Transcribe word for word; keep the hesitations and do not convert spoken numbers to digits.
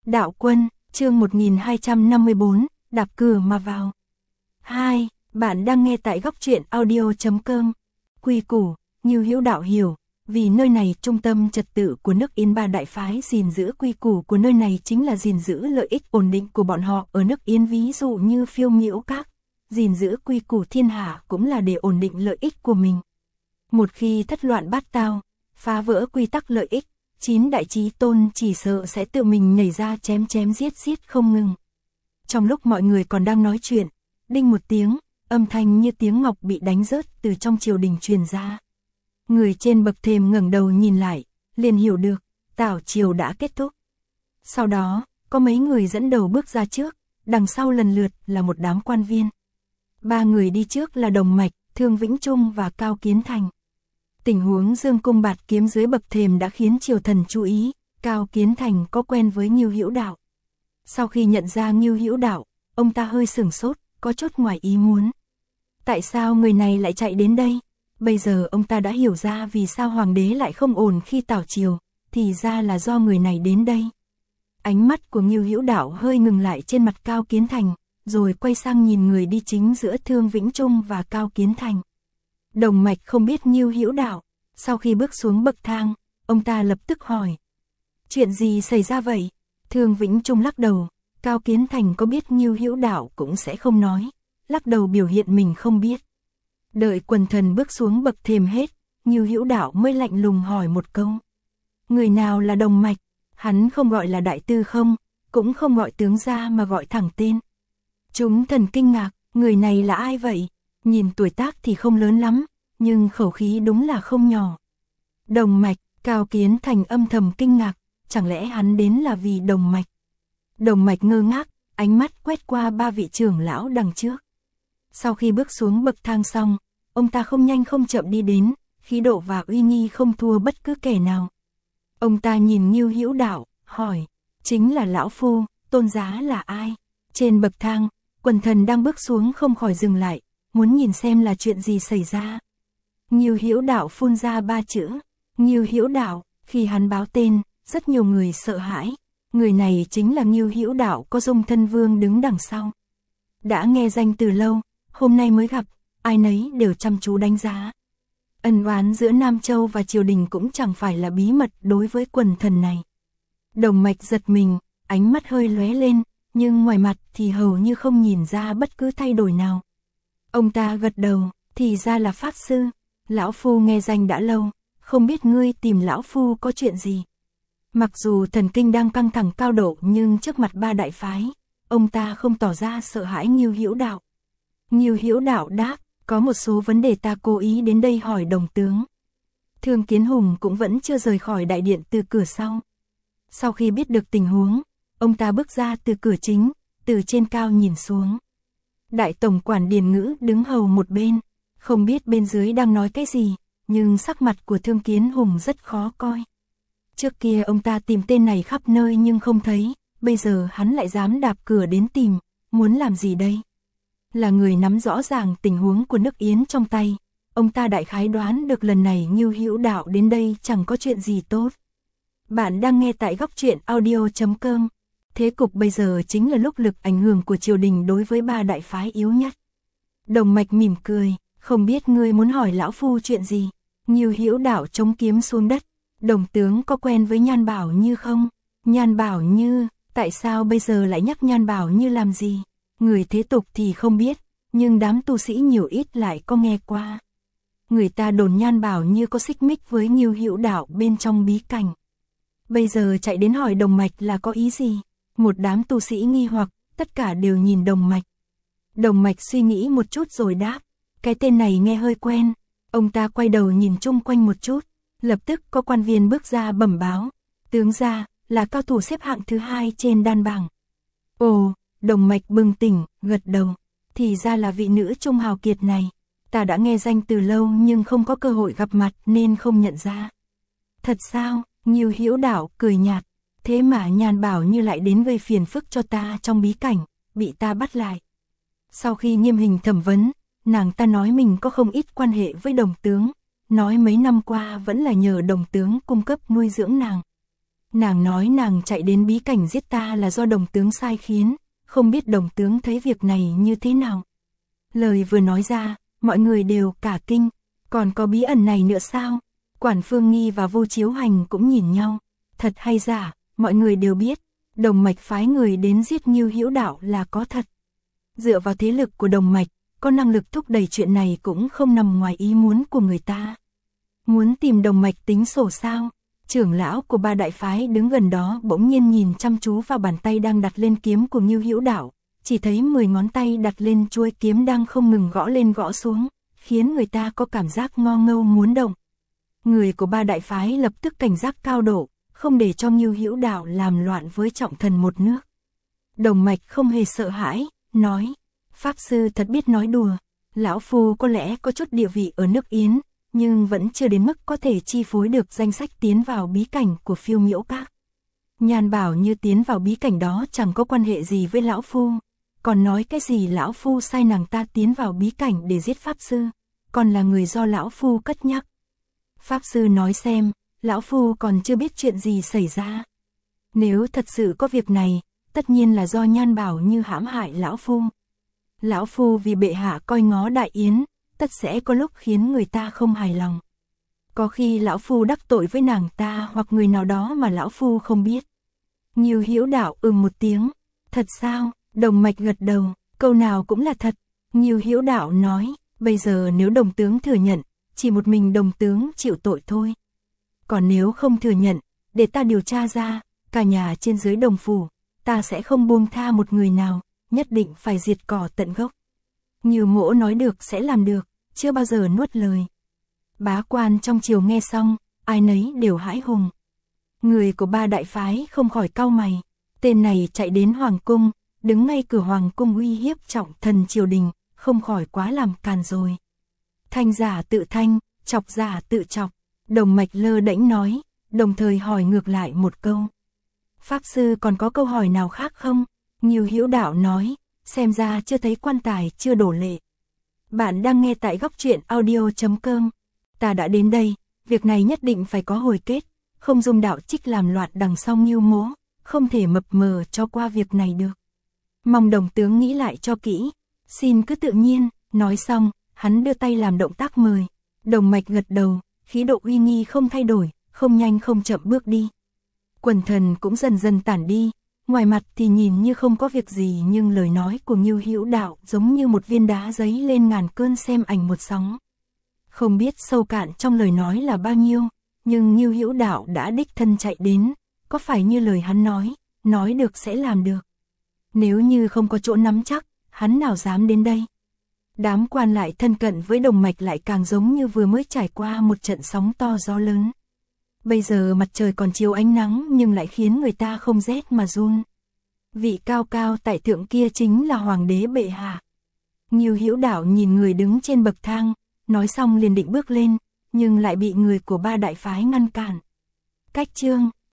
Đạo Quân, chương một nghìn hai trăm năm mươi bốn, đạp cửa mà vào. hai. Bạn đang nghe tại góc truyện audio chấm com. Quy củ, như Hữu Đạo hiểu, vì nơi này trung tâm trật tự của nước Yên Ba đại phái, gìn giữ quy củ của nơi này chính là gìn giữ lợi ích ổn định của bọn họ ở nước Yên, ví dụ như Phiêu Miễu Các, gìn giữ quy củ thiên hạ cũng là để ổn định lợi ích của mình. Một khi thất loạn bát tao, phá vỡ quy tắc lợi ích, chín đại chí tôn chỉ sợ sẽ tự mình nhảy ra chém chém giết giết không ngừng. Trong lúc mọi người còn đang nói chuyện, đinh một tiếng, âm thanh như tiếng ngọc bị đánh rớt từ trong triều đình truyền ra. Người trên bậc thềm ngẩng đầu nhìn lại, liền hiểu được, tảo triều đã kết thúc. Sau đó, có mấy người dẫn đầu bước ra trước, đằng sau lần lượt là một đám quan viên. Ba người đi trước là Đồng Mạch, Thương Vĩnh Trung và Cao Kiến Thành. Tình huống dương cung bạt kiếm dưới bậc thềm đã khiến triều thần chú ý, Cao Kiến Thành có quen với Ngưu Hữu Đạo. Sau khi nhận ra Ngưu Hữu Đạo, ông ta hơi sửng sốt, có chút ngoài ý muốn. Tại sao người này lại chạy đến đây? Bây giờ ông ta đã hiểu ra vì sao hoàng đế lại không ổn khi tảo triều, thì ra là do người này đến đây. Ánh mắt của Ngưu Hữu Đạo hơi ngừng lại trên mặt Cao Kiến Thành, rồi quay sang nhìn người đi chính giữa Thương Vĩnh Trung và Cao Kiến Thành. Đồng Mạch không biết Ngưu Hữu Đạo, sau khi bước xuống bậc thang, ông ta lập tức hỏi. Chuyện gì xảy ra vậy? Thương Vĩnh Trung lắc đầu, Cao Kiến Thành có biết Ngưu Hữu Đạo cũng sẽ không nói, lắc đầu biểu hiện mình không biết. Đợi quần thần bước xuống bậc thềm hết, Ngưu Hữu Đạo mới lạnh lùng hỏi một câu. Người nào là Đồng Mạch? Hắn không gọi là đại tư không, cũng không gọi tướng gia mà gọi thẳng tên. Chúng thần kinh ngạc, người này là ai vậy? Nhìn tuổi tác thì không lớn lắm, nhưng khẩu khí đúng là không nhỏ. Đồng Mạch, Cao Kiến Thành âm thầm kinh ngạc, chẳng lẽ hắn đến là vì Đồng Mạch? Đồng Mạch ngơ ngác, ánh mắt quét qua ba vị trưởng lão đằng trước. Sau khi bước xuống bậc thang xong, ông ta không nhanh không chậm đi đến, khí độ và uy nghi không thua bất cứ kẻ nào. Ông ta nhìn Ngưu Hữu Đạo, hỏi, chính là lão phu, tôn giá là ai? Trên bậc thang, quần thần đang bước xuống không khỏi dừng lại, muốn nhìn xem là chuyện gì xảy ra. Ngưu Hữu Đạo phun ra ba chữ, Ngưu Hữu Đạo. Khi hắn báo tên, rất nhiều người sợ hãi. Người này chính là Ngưu Hữu Đạo có Dung Thân Vương đứng đằng sau. Đã nghe danh từ lâu, hôm nay mới gặp, ai nấy đều chăm chú đánh giá. Ân oán giữa Nam Châu và triều đình cũng chẳng phải là bí mật đối với quần thần này. Đồng Mạch giật mình, ánh mắt hơi lóe lên, nhưng ngoài mặt thì hầu như không nhìn ra bất cứ thay đổi nào. Ông ta gật đầu, thì ra là pháp sư. Lão phu nghe danh đã lâu, không biết ngươi tìm lão phu có chuyện gì. Mặc dù thần kinh đang căng thẳng cao độ nhưng trước mặt ba đại phái, ông ta không tỏ ra sợ hãi Ngưu Hữu Đạo. Ngưu Hữu Đạo đáp, có một số vấn đề ta cố ý đến đây hỏi Đồng tướng. Thương Kiến Hùng cũng vẫn chưa rời khỏi đại điện từ cửa sau. Sau khi biết được tình huống, ông ta bước ra từ cửa chính, từ trên cao nhìn xuống. Đại tổng quản Điền Ngữ đứng hầu một bên, không biết bên dưới đang nói cái gì, nhưng sắc mặt của Thương Kiến Hùng rất khó coi. Trước kia ông ta tìm tên này khắp nơi nhưng không thấy, bây giờ hắn lại dám đạp cửa đến tìm, muốn làm gì đây? Là người nắm rõ ràng tình huống của nước Yến trong tay, ông ta đại khái đoán được lần này Ngưu Hữu Đạo đến đây chẳng có chuyện gì tốt. Bạn đang nghe tại góc truyện audio chấm com. Thế cục bây giờ chính là lúc lực ảnh hưởng của triều đình đối với ba đại phái yếu nhất. Đồng Mạch mỉm cười, không biết ngươi muốn hỏi lão phu chuyện gì? Ngưu Hữu Đạo chống kiếm xuống đất. Đồng tướng có quen với Nhan Bảo Như không? Nhan Bảo Như, tại sao bây giờ lại nhắc Nhan Bảo Như làm gì? Người thế tục thì không biết, nhưng đám tu sĩ nhiều ít lại có nghe qua. Người ta đồn Nhan Bảo Như có xích mích với Ngưu Hữu Đạo bên trong bí cảnh. Bây giờ chạy đến hỏi Đồng Mạch là có ý gì? Một đám tu sĩ nghi hoặc, tất cả đều nhìn Đồng Mạch. Đồng Mạch suy nghĩ một chút rồi đáp, cái tên này nghe hơi quen. Ông ta quay đầu nhìn chung quanh một chút, lập tức có quan viên bước ra bẩm báo, tướng gia là cao thủ xếp hạng thứ hai trên đan bảng. Ồ, Đồng Mạch bừng tỉnh, gật đầu, thì ra là vị nữ trung hào kiệt này, ta đã nghe danh từ lâu nhưng không có cơ hội gặp mặt nên không nhận ra. Thật sao? Ngưu Hữu Đạo cười nhạt, thế mà Nhan Bảo Như lại đến gây phiền phức cho ta trong bí cảnh, bị ta bắt lại. Sau khi nghiêm hình thẩm vấn, nàng ta nói mình có không ít quan hệ với Đồng tướng, nói mấy năm qua vẫn là nhờ Đồng tướng cung cấp nuôi dưỡng nàng. Nàng nói nàng chạy đến bí cảnh giết ta là do đồng tướng sai khiến, không biết đồng tướng thấy việc này như thế nào. Lời vừa nói ra, mọi người đều cả kinh, còn có bí ẩn này nữa sao? Quản Phương Nghi và Vô Chiếu Hành cũng nhìn nhau, thật hay giả, mọi người đều biết, Đồng Mạch phái người đến giết Ngưu Hữu Đạo là có thật. Dựa vào thế lực của Đồng Mạch, có năng lực thúc đẩy chuyện này cũng không nằm ngoài ý muốn của người ta. Muốn tìm Đồng Mạch tính sổ sao? Trưởng lão của ba đại phái đứng gần đó bỗng nhiên nhìn chăm chú vào bàn tay đang đặt lên kiếm của Ngưu Hữu Đạo, chỉ thấy mười ngón tay đặt lên chuôi kiếm đang không ngừng gõ lên gõ xuống, khiến người ta có cảm giác ngo ngâu muốn động. Người của ba đại phái lập tức cảnh giác cao độ, không để cho Ngưu Hữu Đạo làm loạn với trọng thần một nước. Đồng Mạch không hề sợ hãi, nói, Pháp Sư thật biết nói đùa, lão phu có lẽ có chút địa vị ở nước Yến, nhưng vẫn chưa đến mức có thể chi phối được danh sách tiến vào bí cảnh của Phiêu Miễu Các. Nhan bảo như tiến vào bí cảnh đó chẳng có quan hệ gì với lão phu, còn nói cái gì lão phu sai nàng ta tiến vào bí cảnh để giết Pháp Sư, còn là người do lão phu cất nhắc. Pháp Sư nói xem, lão phu còn chưa biết chuyện gì xảy ra. Nếu thật sự có việc này, tất nhiên là do Nhan bảo như hãm hại lão phu. Lão phu vì bệ hạ coi ngó đại yến, tất sẽ có lúc khiến người ta không hài lòng. Có khi lão phu đắc tội với nàng ta hoặc người nào đó mà lão phu không biết. Ngưu Hữu Đạo ừm một tiếng, thật sao? Đồng Mạch gật đầu, câu nào cũng là thật. Ngưu Hữu Đạo nói, bây giờ nếu đồng tướng thừa nhận, chỉ một mình đồng tướng chịu tội thôi. Còn nếu không thừa nhận, để ta điều tra ra, cả nhà trên dưới Đồng phủ, ta sẽ không buông tha một người nào, nhất định phải diệt cỏ tận gốc. Ngưu Mỗ nói được sẽ làm được, chưa bao giờ nuốt lời. Bá quan trong triều nghe xong, ai nấy đều hãi hùng. Người của ba đại phái không khỏi cau mày, tên này chạy đến hoàng cung, đứng ngay cửa hoàng cung uy hiếp trọng thần triều đình, không khỏi quá làm càn rồi. Thanh giả tự thanh, chọc giả tự chọc, Đồng Mạch lơ đễnh nói, đồng thời hỏi ngược lại một câu. Pháp Sư còn có câu hỏi nào khác không? Ngưu Hữu Đạo nói, xem ra chưa thấy quan tài chưa đổ lệ. Bạn đang nghe tại góc truyện audio chấm com. Ta đã đến đây, việc này nhất định phải có hồi kết, không dung đạo trích làm loạn đằng sau Ngưu Mỗ, không thể mập mờ cho qua việc này được. Mong đồng tướng nghĩ lại cho kỹ, xin cứ tự nhiên. Nói xong, hắn đưa tay làm động tác mời. Đồng Mạch gật đầu, khí độ uy nghi không thay đổi, không nhanh không chậm bước đi. Quần thần cũng dần dần tản đi, ngoài mặt thì nhìn như không có việc gì nhưng lời nói của Ngưu Hữu Đạo giống như một viên đá giấy lên ngàn cơn xem ảnh một sóng. Không biết sâu cạn trong lời nói là bao nhiêu, nhưng Ngưu Hữu Đạo đã đích thân chạy đến, có phải như lời hắn nói, nói được sẽ làm được. Nếu như không có chỗ nắm chắc, hắn nào dám đến đây. Đám quan lại thân cận với Đồng Mạch lại càng giống như vừa mới trải qua một trận sóng to gió lớn. Bây giờ mặt trời còn chiếu ánh nắng nhưng lại khiến người ta không rét mà run. Vị cao cao tại thượng kia chính là hoàng đế bệ hạ. Ngưu Hữu Đạo nhìn người đứng trên bậc thang, nói xong liền định bước lên, nhưng lại bị người của ba đại phái ngăn cản. Cách chương